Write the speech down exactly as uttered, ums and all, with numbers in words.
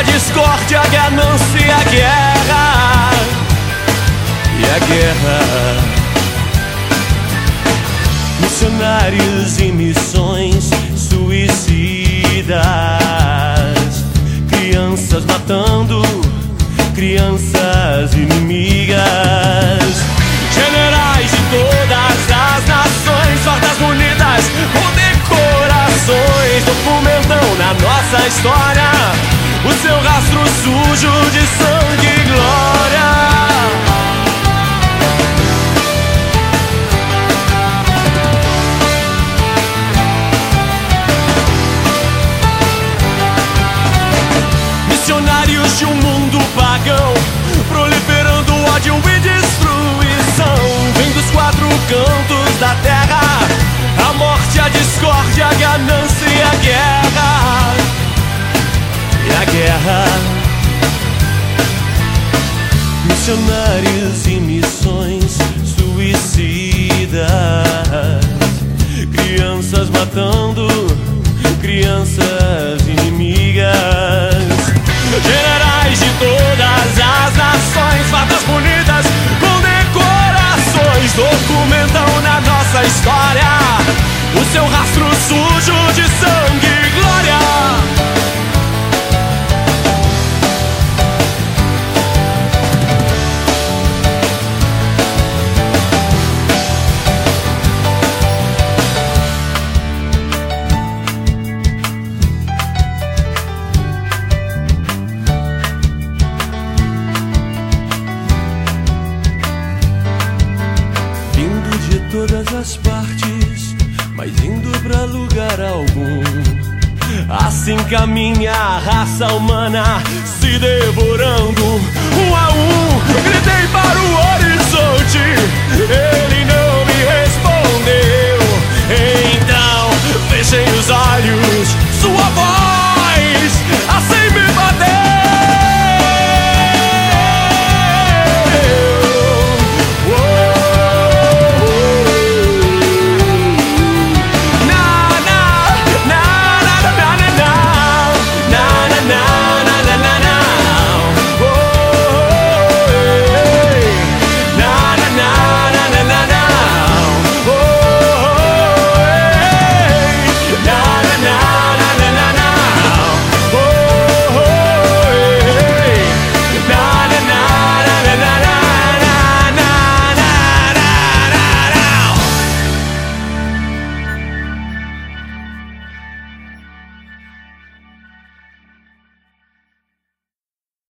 discórdia, a ganância e a guerra. E a guerra. Missionários e missões suicidas, crianças matando crianças inimigas, generais de todas as nações, fardas munidas com decorações, documentam na nossa história o seu rastro sujo de sangue e glória. Missionários de um mundo pagão, proliferando ódio e destruição. Vem dos quatro cantos da terra a morte, a discórdia, a ganância e a guerra. E a guerra. Missionários e missões suicidas, crianças matando crianças inimigas, generais de todas as nações, fardas bonitas com decorações, documentam na nossa história o seu rastro sujo de sangue e glória. Todas as partes, mas indo pra lugar algum. Assim caminha a raça humana, se devorando um a um. Gritei para o horizonte, ele não me respondeu. Então fechei os olhos, sua voz